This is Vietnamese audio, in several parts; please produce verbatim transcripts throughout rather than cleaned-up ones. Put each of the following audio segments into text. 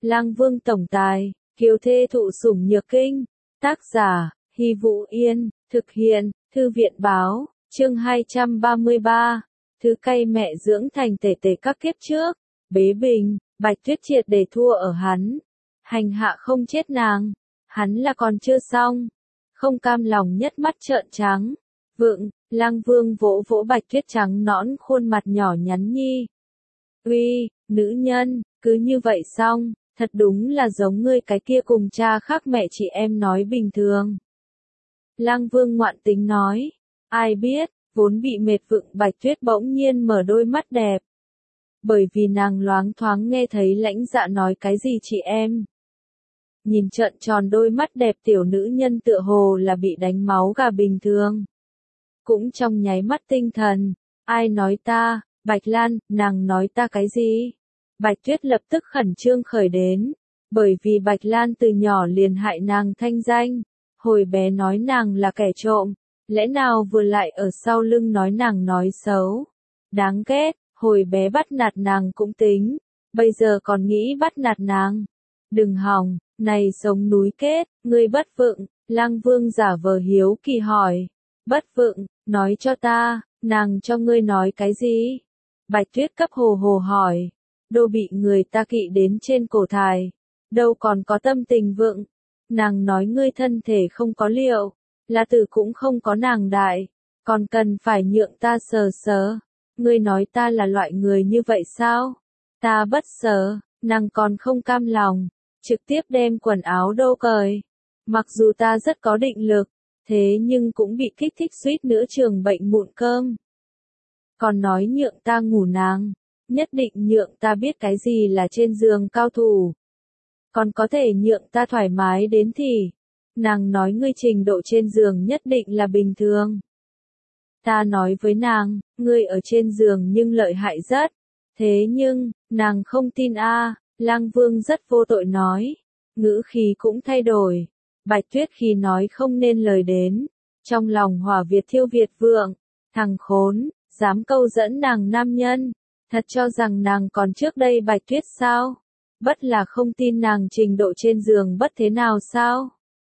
Lang Vương tổng tài, kiều thê thụ sủng nhược kinh. Tác giả, Hy Vũ Yên, thực hiện, Thư viện báo, chương hai trăm ba mươi ba. Thứ cay mẹ dưỡng thành tể tể các kiếp trước. Bế bình, Bạch Tuyết triệt để thua ở hắn. Hành hạ không chết nàng. Hắn là còn chưa xong. Không cam lòng nhất mắt trợn trắng. Vượng, Lang Vương vỗ vỗ Bạch Tuyết trắng nõn khuôn mặt nhỏ nhắn nhi. Uy, nữ nhân, cứ như vậy xong, thật đúng là giống ngươi cái kia cùng cha khác mẹ chị em nói bình thường. Lang Vương ngoạn tính nói, ai biết, vốn bị mệt vựng Bạch Tuyết bỗng nhiên mở đôi mắt đẹp. Bởi vì nàng loáng thoáng nghe thấy Lãnh Dạ nói cái gì chị em. Nhìn trợn tròn đôi mắt đẹp tiểu nữ nhân tựa hồ là bị đánh máu gà bình thường. Cũng trong nháy mắt tinh thần, ai nói ta, Bạch Lan, nàng nói ta cái gì? Bạch Tuyết lập tức khẩn trương khởi đến, bởi vì Bạch Lan từ nhỏ liền hại nàng thanh danh, hồi bé nói nàng là kẻ trộm, lẽ nào vừa lại ở sau lưng nói nàng nói xấu. Đáng ghét, hồi bé bắt nạt nàng cũng tính, bây giờ còn nghĩ bắt nạt nàng. Đừng hòng, này sống núi kết, ngươi bất vượng, Lang Vương giả vờ hiếu kỳ hỏi. Bất vượng, nói cho ta, nàng cho ngươi nói cái gì? Bạch Tuyết cấp hồ hồ hỏi, đô bị người ta kỵ đến trên cổ thài, đâu còn có tâm tình vượng. Nàng nói ngươi thân thể không có liệu, là tử cũng không có nàng đại, còn cần phải nhượng ta sờ sờ. Ngươi nói ta là loại người như vậy sao? Ta bất sờ, nàng còn không cam lòng, trực tiếp đem quần áo đô cởi. Mặc dù ta rất có định lực, thế nhưng cũng bị kích thích suýt nữa trường bệnh mụn cơm. Còn nói nhượng ta ngủ nàng, nhất định nhượng ta biết cái gì là trên giường cao thủ. Còn có thể nhượng ta thoải mái đến thì, nàng nói ngươi trình độ trên giường nhất định là bình thường. Ta nói với nàng, ngươi ở trên giường nhưng lợi hại rất. Thế nhưng, nàng không tin a. À, Lang Vương rất vô tội nói. Ngữ khí cũng thay đổi. Bạch Tuyết khi nói không nên lời đến. Trong lòng hỏa Việt thiêu Việt vượng. Thằng khốn, dám câu dẫn nàng nam nhân. Thật cho rằng nàng còn trước đây Bạch Tuyết sao? Bất là không tin nàng trình độ trên giường bất thế nào sao?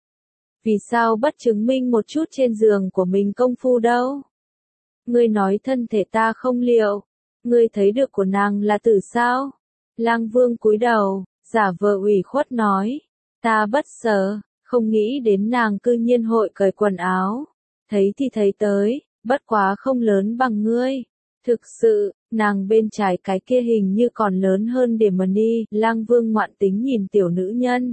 Vì sao bất chứng minh một chút trên giường của mình công phu đâu? Ngươi nói thân thể ta không liệu, ngươi thấy được của nàng là tử sao? Lang Vương cúi đầu, giả vờ ủy khuất nói, ta bất sợ, không nghĩ đến nàng cư nhiên hội cởi quần áo. Thấy thì thấy tới, bất quá không lớn bằng ngươi. Thực sự, nàng bên trái cái kia hình như còn lớn hơn điểm mà đi. Lang Vương ngoạn tính nhìn tiểu nữ nhân.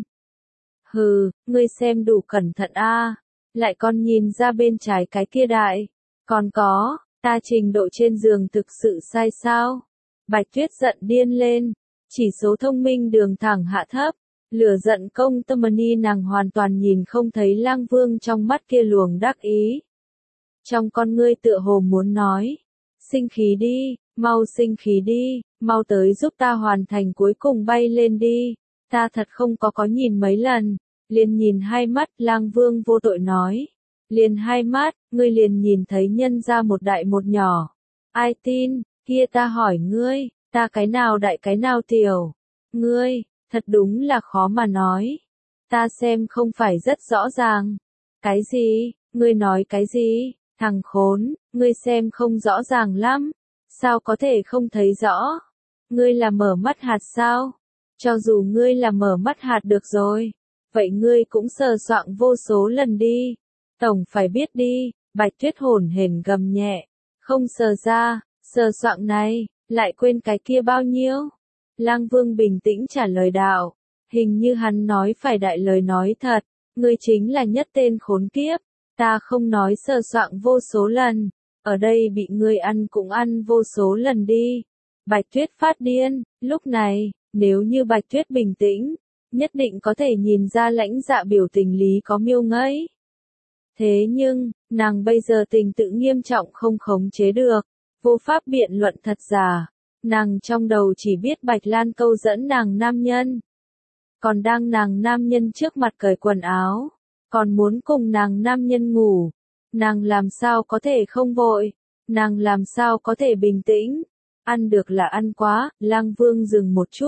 Hừ, ngươi xem đủ cẩn thận a, à. Lại còn nhìn ra bên trái cái kia đại. Còn có, ta trình độ trên giường thực sự sai sao? Bạch Tuyết giận điên lên, chỉ số thông minh đường thẳng hạ thấp, lửa giận công tâm ni nàng hoàn toàn nhìn không thấy Lang Vương trong mắt kia luồng đắc ý. Trong con ngươi tựa hồ muốn nói, sinh khí đi, mau sinh khí đi, mau tới giúp ta hoàn thành cuối cùng bay lên đi, ta thật không có có nhìn mấy lần, liền nhìn hai mắt. Lang Vương vô tội nói. Liền hai mắt, ngươi liền nhìn thấy nhân ra một đại một nhỏ. Ai tin, kia ta hỏi ngươi, ta cái nào đại cái nào tiểu. Ngươi, thật đúng là khó mà nói. Ta xem không phải rất rõ ràng. Cái gì, ngươi nói cái gì, thằng khốn, ngươi xem không rõ ràng lắm. Sao có thể không thấy rõ? Ngươi là mở mắt hạt sao? Cho dù ngươi là mở mắt hạt được rồi, vậy ngươi cũng sờ soạng vô số lần đi. Tổng phải biết đi, Bạch Tuyết hổn hển gầm nhẹ, không sờ ra, sờ soạng này, lại quên cái kia bao nhiêu. Lang Vương bình tĩnh trả lời đạo, hình như hắn nói phải đại lời nói thật, ngươi chính là nhất tên khốn kiếp, ta không nói sờ soạng vô số lần, ở đây bị ngươi ăn cũng ăn vô số lần đi. Bạch Tuyết phát điên, lúc này, nếu như Bạch Tuyết bình tĩnh, nhất định có thể nhìn ra Lãnh Dạ biểu tình lý có miêu ngẫy. Thế nhưng, nàng bây giờ tình tự nghiêm trọng không khống chế được, vô pháp biện luận thật giả, nàng trong đầu chỉ biết Bạch Lan câu dẫn nàng nam nhân. Còn đang nàng nam nhân trước mặt cởi quần áo, còn muốn cùng nàng nam nhân ngủ, nàng làm sao có thể không vội, nàng làm sao có thể bình tĩnh, ăn được là ăn quá. Lang Vương dừng một chút,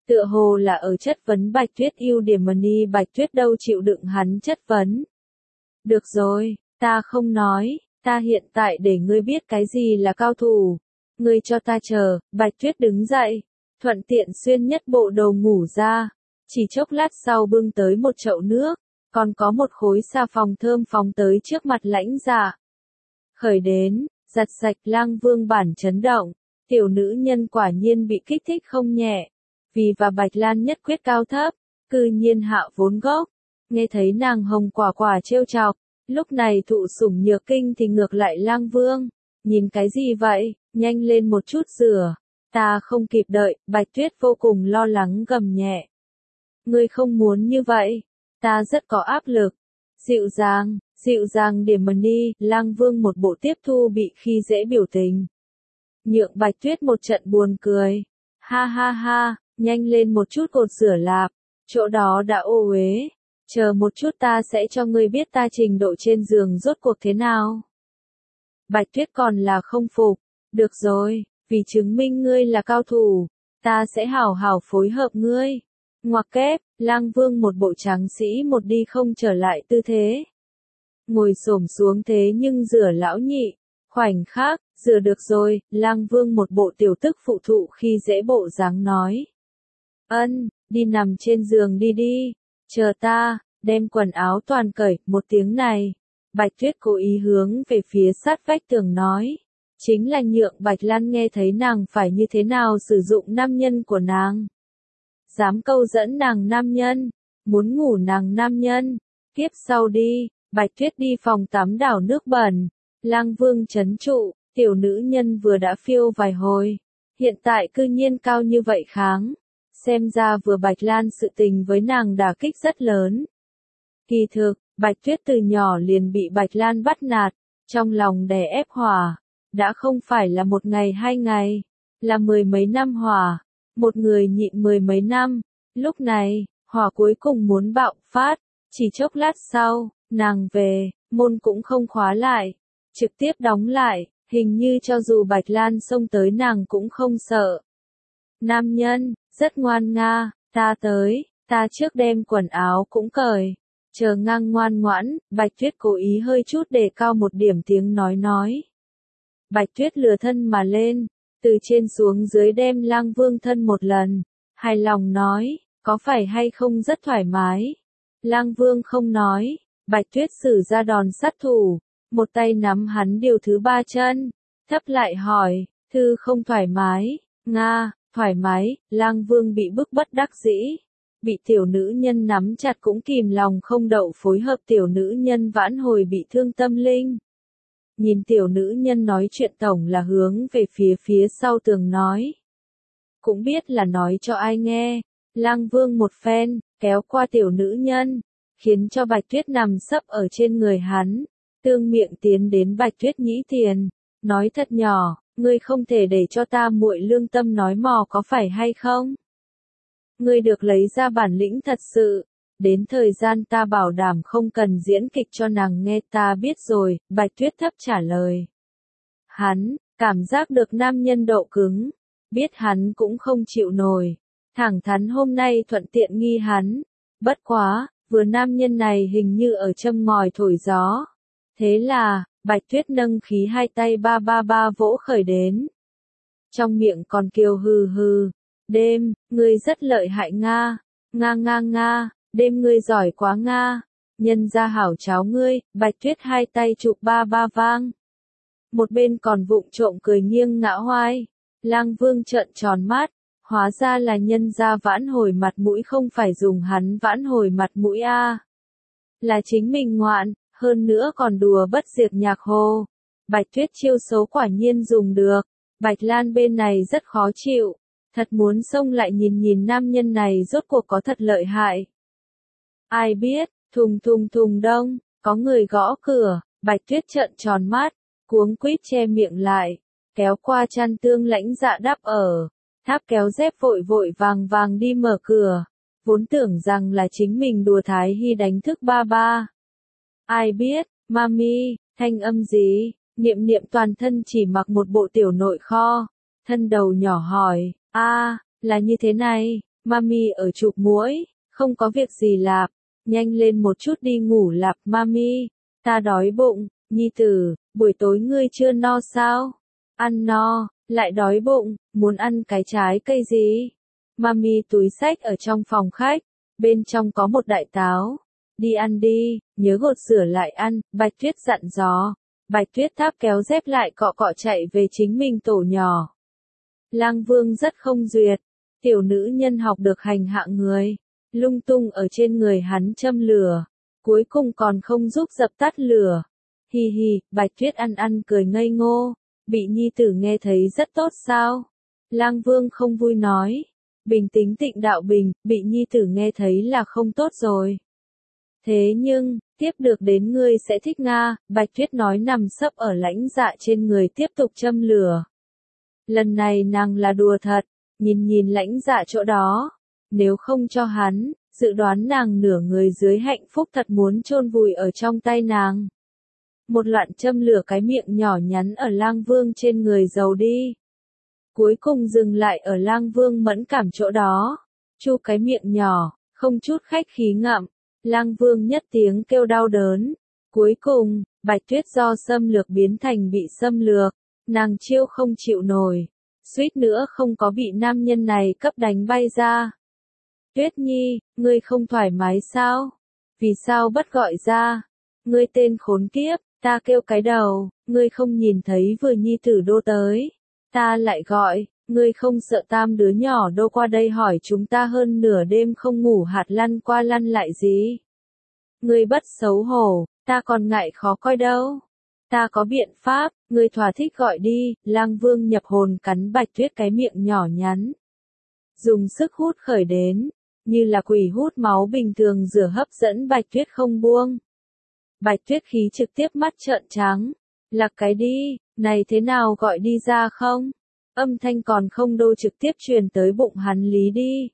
Tựa hồ là ở chất vấn Bạch Tuyết ưu điểm mà Ni Bạch Tuyết đâu chịu đựng hắn chất vấn. Được rồi, ta không nói, ta hiện tại để ngươi biết cái gì là cao thủ. Ngươi cho ta chờ, Bạch Tuyết đứng dậy, thuận tiện xuyên nhất bộ đồ ngủ ra. Chỉ chốc lát sau bưng tới một chậu nước, còn có một khối xà phòng thơm phóng tới trước mặt Lãnh Dạ. Khởi đến, giặt sạch. Lang Vương bản chấn động, tiểu nữ nhân quả nhiên bị kích thích không nhẹ. Vì và Bạch Lan nhất quyết cao thấp, cư nhiên hạ vốn gốc. Nghe thấy nàng hồng quả quả trêu chọc, lúc này thụ sủng nhược kinh thì ngược lại Lang Vương. Nhìn cái gì vậy, nhanh lên một chút rửa. Ta không kịp đợi, Bạch Tuyết vô cùng lo lắng gầm nhẹ. Ngươi không muốn như vậy, ta rất có áp lực. Dịu dàng, dịu dàng điểm mà Ni. Lang Vương một bộ tiếp thu bị khi dễ biểu tình. Nhượng Bạch Tuyết một trận buồn cười. Ha ha ha, nhanh lên một chút cột rửa lạp, chỗ đó đã ô uế. Chờ một chút ta sẽ cho ngươi biết ta trình độ trên giường rốt cuộc thế nào. Bạch Tuyết còn là không phục. Được rồi, vì chứng minh ngươi là cao thủ, ta sẽ hảo hảo phối hợp ngươi. Ngoặc kép, Lang Vương một bộ tráng sĩ một đi không trở lại tư thế. Ngồi xổm xuống thế nhưng rửa lão nhị. Khoảnh khắc, rửa được rồi, Lang Vương một bộ tiểu tức phụ thụ khi dễ bộ dáng nói. Ân, đi nằm trên giường đi đi, chờ ta, đem quần áo toàn cởi. Một tiếng này, Bạch Tuyết cố ý hướng về phía sát vách tường nói. Chính là nhượng Bạch Lan nghe thấy nàng phải như thế nào sử dụng nam nhân của nàng. Dám câu dẫn nàng nam nhân, muốn ngủ nàng nam nhân, tiếp sau đi. Bạch Tuyết đi phòng tắm đảo nước bẩn. Lang Vương trấn trụ, tiểu nữ nhân vừa đã phiêu vài hồi, hiện tại cư nhiên cao như vậy kháng. Xem ra vừa Bạch Lan sự tình với nàng đả kích rất lớn. Kỳ thực, Bạch Tuyết từ nhỏ liền bị Bạch Lan bắt nạt, trong lòng đè ép hỏa, đã không phải là một ngày hai ngày, là mười mấy năm hỏa, một người nhịn mười mấy năm, lúc này, hỏa cuối cùng muốn bạo phát, chỉ chốc lát sau, nàng về, môn cũng không khóa lại, trực tiếp đóng lại, hình như cho dù Bạch Lan xông tới nàng cũng không sợ. Nam nhân, rất ngoan nga, ta tới, ta trước đem quần áo cũng cởi, chờ ngang ngoan ngoãn. Bạch Tuyết cố ý hơi chút đề cao một điểm tiếng nói nói. Bạch Tuyết lừa thân mà lên, từ trên xuống dưới đem Lang Vương thân một lần, hài lòng nói, có phải hay không rất thoải mái. Lang Vương không nói, Bạch Tuyết sử ra đòn sát thủ, một tay nắm hắn điều thứ ba chân, thấp lại hỏi, thư không thoải mái. Nga, thoải mái. Lang Vương bị bức bất đắc dĩ, bị tiểu nữ nhân nắm chặt cũng kìm lòng không đậu phối hợp tiểu nữ nhân vãn hồi bị thương tâm linh. Nhìn tiểu nữ nhân nói chuyện tổng là hướng về phía phía sau tường nói. Cũng biết là nói cho ai nghe. Lang Vương một phen, kéo qua tiểu nữ nhân, khiến cho Bạch Tuyết nằm sấp ở trên người hắn, tương miệng tiến đến Bạch Tuyết nhĩ tiền, nói thật nhỏ, ngươi không thể để cho ta muội lương tâm nói mò có phải hay không? Ngươi được lấy ra bản lĩnh thật sự, đến thời gian ta bảo đảm không cần diễn kịch cho nàng nghe. Ta biết rồi, Bạch Tuyết thấp trả lời. Hắn, cảm giác được nam nhân độ cứng, biết hắn cũng không chịu nổi, thẳng thắn hôm nay thuận tiện nghi hắn, bất quá, vừa nam nhân này hình như ở châm ngòi thổi gió. Thế là, Bạch Tuyết nâng khí hai tay ba ba ba vỗ khởi đến. Trong miệng còn kêu hừ hừ, đêm, ngươi rất lợi hại nga, nga nga nga, đêm ngươi giỏi quá nga, nhân ra hảo cháo ngươi. Bạch Tuyết hai tay chụp ba ba vang. Một bên còn vụng trộm cười nghiêng ngã hoai. Lang Vương trợn tròn mắt, hóa ra là nhân ra vãn hồi mặt mũi không phải dùng hắn vãn hồi mặt mũi a, à. Là chính mình ngoạn, hơn nữa còn đùa bất diệt nhạc hồ. Bạch Tuyết chiêu xấu quả nhiên dùng được. Bạch Lan bên này rất khó chịu, thật muốn xông lại nhìn nhìn nam nhân này rốt cuộc có thật lợi hại. Ai biết, thùng thùng thùng đông, có người gõ cửa. Bạch Tuyết trợn tròn mắt, cuống quýt che miệng lại, kéo qua chăn tương Lãnh Dạ đắp ở, tháp kéo dép vội vội vàng vàng đi mở cửa, vốn tưởng rằng là chính mình đùa Thái Hy đánh thức ba ba. Ai biết, mami, thanh âm gì? Niệm Niệm toàn thân chỉ mặc một bộ tiểu nội kho, thân đầu nhỏ hỏi, a, là như thế này, Mami ở chụp muỗi, không có việc gì lạp, nhanh lên một chút đi ngủ lạp mami, ta đói bụng, nhi tử, buổi tối ngươi chưa no sao? Ăn no, lại đói bụng, muốn ăn cái trái cây gì? Mami túi xách ở trong phòng khách, bên trong có một đại táo. Đi ăn đi, nhớ gột rửa lại ăn, Bạch Tuyết dặn dò. Bạch Tuyết tháp kéo dép lại cọ cọ chạy về chính mình tổ nhỏ. Lang Vương rất không duyệt, tiểu nữ nhân học được hành hạ người, lung tung ở trên người hắn châm lửa, cuối cùng còn không giúp dập tắt lửa. Hi hi, Bạch Tuyết ăn ăn cười ngây ngô, bị nhi tử nghe thấy rất tốt sao? Lang Vương không vui nói, bình tĩnh tịnh đạo bình, bị nhi tử nghe thấy là không tốt rồi. Thế nhưng, tiếp được đến ngươi sẽ thích Nga, Bạch Tuyết nói nằm sấp ở lãnh dạ trên người tiếp tục châm lửa. Lần này nàng là đùa thật, nhìn nhìn lãnh dạ chỗ đó, nếu không cho hắn, dự đoán nàng nửa người dưới hạnh phúc thật muốn chôn vùi ở trong tay nàng. Một loạt châm lửa cái miệng nhỏ nhắn ở Lang Vương trên người giàu đi. Cuối cùng dừng lại ở Lang Vương mẫn cảm chỗ đó, chu cái miệng nhỏ, không chút khách khí ngậm. Lang Vương nhất tiếng kêu đau đớn. Cuối cùng, Bạch Tuyết do xâm lược biến thành bị xâm lược, nàng chiêu không chịu nổi, suýt nữa không có bị nam nhân này cấp đánh bay ra. Tuyết Nhi, ngươi không thoải mái sao? Vì sao bất gọi ra? Ngươi tên khốn kiếp, ta kêu cái đầu, ngươi không nhìn thấy vừa nhi tử đô tới. Ta lại gọi, ngươi không sợ tam đứa nhỏ đô qua đây hỏi chúng ta hơn nửa đêm không ngủ hạt lăn qua lăn lại gì? Ngươi bất xấu hổ, ta còn ngại khó coi đâu. Ta có biện pháp, ngươi thỏa thích gọi đi, Lang Vương nhập hồn cắn Bạch Tuyết cái miệng nhỏ nhắn. Dùng sức hút khởi đến, như là quỷ hút máu bình thường rửa hấp dẫn Bạch Tuyết không buông. Bạch Tuyết khí trực tiếp mắt trợn trắng, lạc cái đi, này thế nào gọi đi ra không? Âm thanh còn không đô trực tiếp truyền tới bụng hắn lý đi.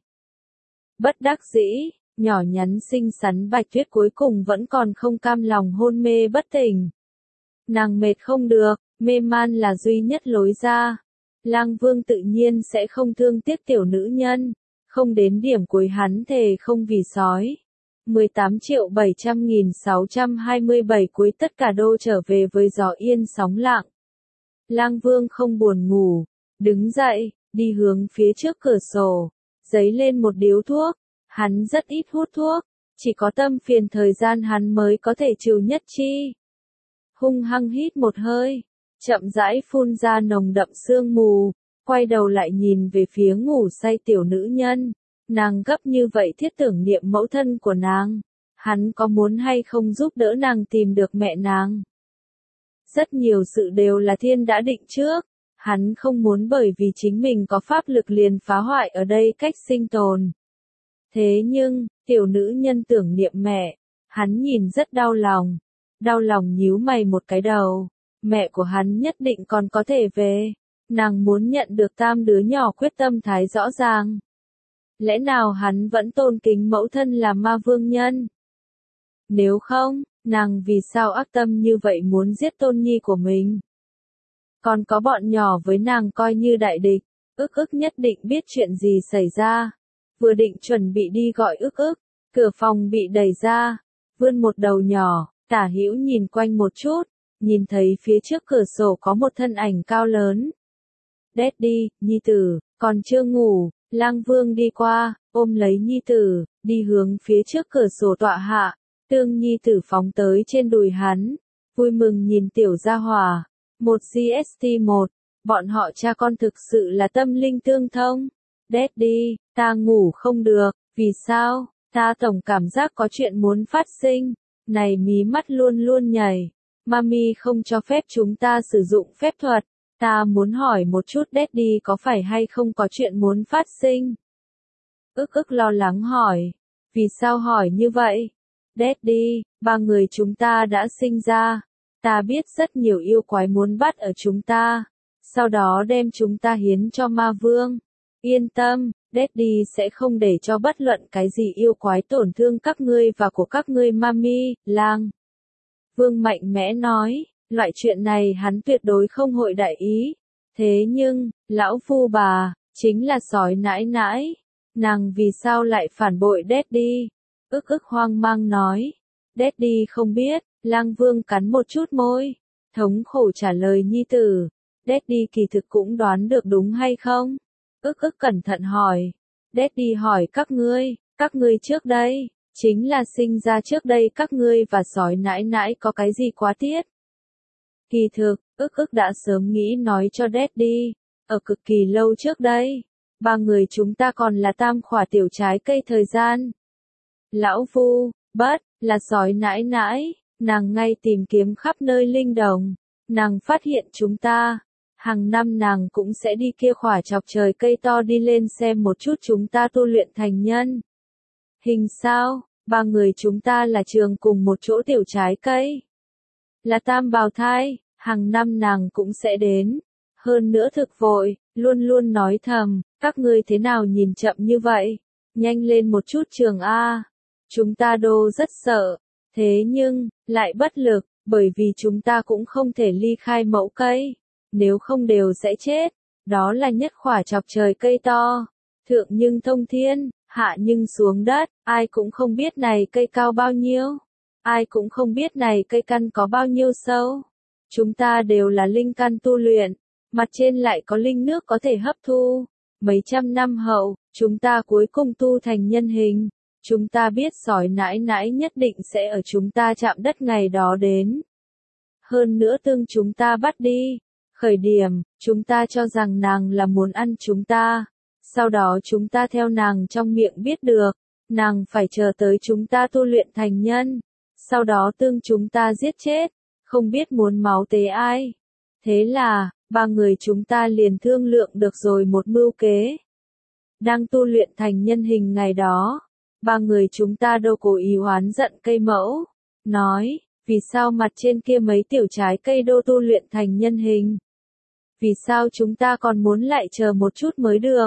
Bất đắc dĩ, nhỏ nhắn xinh xắn Bạch Tuyết cuối cùng vẫn còn không cam lòng hôn mê bất tỉnh. Nàng mệt không được, mê man là duy nhất lối ra. Lang Vương tự nhiên sẽ không thương tiếc tiểu nữ nhân, không đến điểm cuối hắn thề không vì sói. mười tám triệu bảy trăm nghìn sáu trăm hai mươi bảy cuối tất cả đô trở về với gió yên sóng lặng. Lang Vương không buồn ngủ, đứng dậy, đi hướng phía trước cửa sổ, giấy lên một điếu thuốc. Hắn rất ít hút thuốc, chỉ có tâm phiền thời gian hắn mới có thể chịu nhất chi. Hung hăng hít một hơi, chậm rãi phun ra nồng đậm sương mù, quay đầu lại nhìn về phía ngủ say tiểu nữ nhân. Nàng gấp như vậy thiết tưởng niệm mẫu thân của nàng, hắn có muốn hay không giúp đỡ nàng tìm được mẹ nàng? Rất nhiều sự đều là thiên đã định trước, hắn không muốn bởi vì chính mình có pháp lực liền phá hoại ở đây cách sinh tồn. Thế nhưng, tiểu nữ nhân tưởng niệm mẹ, hắn nhìn rất đau lòng, đau lòng nhíu mày một cái đầu, mẹ của hắn nhất định còn có thể về, nàng muốn nhận được tam đứa nhỏ quyết tâm thái rõ ràng. Lẽ nào hắn vẫn tôn kính mẫu thân là ma vương nhân? Nếu không, nàng vì sao ác tâm như vậy muốn giết tôn nhi của mình? Còn có bọn nhỏ với nàng coi như đại địch, ức ức nhất định biết chuyện gì xảy ra. Vừa định chuẩn bị đi gọi ức ức, cửa phòng bị đẩy ra, vươn một đầu nhỏ, tả hữu nhìn quanh một chút, nhìn thấy phía trước cửa sổ có một thân ảnh cao lớn. Daddy, nhi tử, còn chưa ngủ, Lang Vương đi qua, ôm lấy nhi tử, đi hướng phía trước cửa sổ tọa hạ, tương nhi tử phóng tới trên đùi hắn, vui mừng nhìn tiểu gia hỏa, một giê ét tê một, bọn họ cha con thực sự là tâm linh tương thông. Daddy, ta ngủ không được, vì sao? Ta tổng cảm giác có chuyện muốn phát sinh, này mí mắt luôn luôn nhảy, mami không cho phép chúng ta sử dụng phép thuật, ta muốn hỏi một chút Daddy có phải hay không có chuyện muốn phát sinh? Ức ức lo lắng hỏi, vì sao hỏi như vậy? Daddy, ba người chúng ta đã sinh ra, ta biết rất nhiều yêu quái muốn bắt ở chúng ta, sau đó đem chúng ta hiến cho ma vương. Yên tâm, Daddy sẽ không để cho bất luận cái gì yêu quái tổn thương các ngươi và của các ngươi mami, Lang Vương mạnh mẽ nói, loại chuyện này hắn tuyệt đối không hội đại ý. Thế nhưng, lão phu bà, chính là sói nãi nãi, Nàng vì sao lại phản bội Daddy? Ức ức hoang mang nói. Daddy không biết, Lang Vương cắn một chút môi. Thống khổ trả lời nhi tử. Daddy kỳ thực cũng đoán được đúng hay không? Ức ức cẩn thận hỏi. Daddy hỏi các ngươi, các ngươi trước đây, chính là sinh ra trước đây các ngươi và sói nãi nãi có cái gì quá tiết? Kỳ thực, ức ức đã sớm nghĩ nói cho Daddy, ở cực kỳ lâu trước đây, ba người chúng ta còn là tam khỏa tiểu trái cây thời gian. Lão Vu, bất, là sói nãi nãi, nàng ngay tìm kiếm khắp nơi linh đồng, nàng phát hiện chúng ta. Hàng năm nàng cũng sẽ đi kia khỏa chọc trời cây to đi lên xem một chút chúng ta tu luyện thành nhân. Hình sao, ba người chúng ta là trường cùng một chỗ tiểu trái cây. Là tam bào thai, hàng năm nàng cũng sẽ đến. Hơn nữa thực vội, luôn luôn nói thầm, các ngươi thế nào nhìn chậm như vậy? Nhanh lên một chút trường A. Chúng ta đô rất sợ, thế nhưng, lại bất lực, bởi vì chúng ta cũng không thể ly khai mẫu cây. Nếu không đều sẽ chết, đó là nhất khỏa chọc trời cây to, thượng nhưng thông thiên, hạ nhưng xuống đất, ai cũng không biết này cây cao bao nhiêu, ai cũng không biết này cây căn có bao nhiêu sâu. Chúng ta đều là linh căn tu luyện, mặt trên lại có linh nước có thể hấp thu. Mấy trăm năm hậu, chúng ta cuối cùng tu thành nhân hình. Chúng ta biết sói nãi nãi nhất định sẽ ở chúng ta chạm đất ngày đó đến. Hơn nữa tương chúng ta bắt đi. Khởi điểm, chúng ta cho rằng nàng là muốn ăn chúng ta. Sau đó chúng ta theo nàng trong miệng biết được, nàng phải chờ tới chúng ta tu luyện thành nhân. Sau đó tương chúng ta giết chết, không biết muốn máu tế ai. Thế là, ba người chúng ta liền thương lượng được rồi một mưu kế. Đang tu luyện thành nhân hình ngày đó, ba người chúng ta đâu cố ý oán giận cây mẫu. Nói, vì sao mặt trên kia mấy tiểu trái cây đô tu luyện thành nhân hình? Vì sao chúng ta còn muốn lại chờ một chút mới được?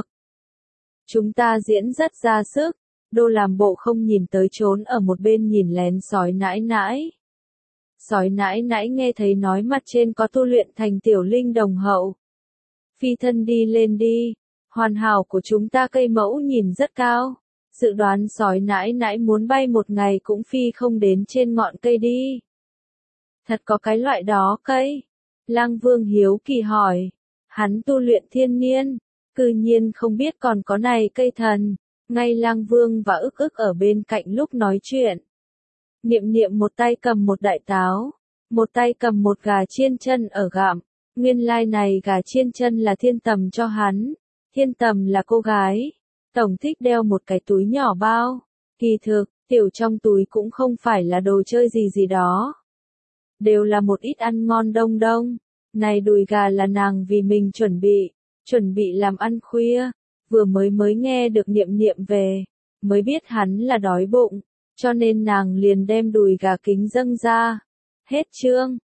Chúng ta diễn rất ra sức, đô làm bộ không nhìn tới trốn ở một bên nhìn lén sói nãi nãi. Sói nãi nãi nghe thấy nói mặt trên có tu luyện thành tiểu linh đồng hậu. Phi thân đi lên đi, hoàn hảo của chúng ta cây mẫu nhìn rất cao. Dự đoán sói nãi nãi muốn bay một ngày cũng phi không đến trên ngọn cây đi. Thật có cái loại đó cây? Lang Vương hiếu kỳ hỏi. Hắn tu luyện thiên niên, cư nhiên không biết còn có này cây thần. Ngay Lang Vương và ức ức ở bên cạnh lúc nói chuyện. Niệm niệm một tay cầm một đại táo, một tay cầm một gà chiên chân ở gặm. Nguyên lai này gà chiên chân là Thiên Tầm cho hắn. Thiên Tầm là cô gái, tổng thích đeo một cái túi nhỏ bao. Kỳ thực, tiểu trong túi cũng không phải là đồ chơi gì gì đó. Đều là một ít ăn ngon đông đông. Này đùi gà là nàng vì mình chuẩn bị, chuẩn bị làm ăn khuya. Vừa mới mới nghe được niệm niệm về, mới biết hắn là đói bụng, cho nên nàng liền đem đùi gà kính dâng ra. Hết chương.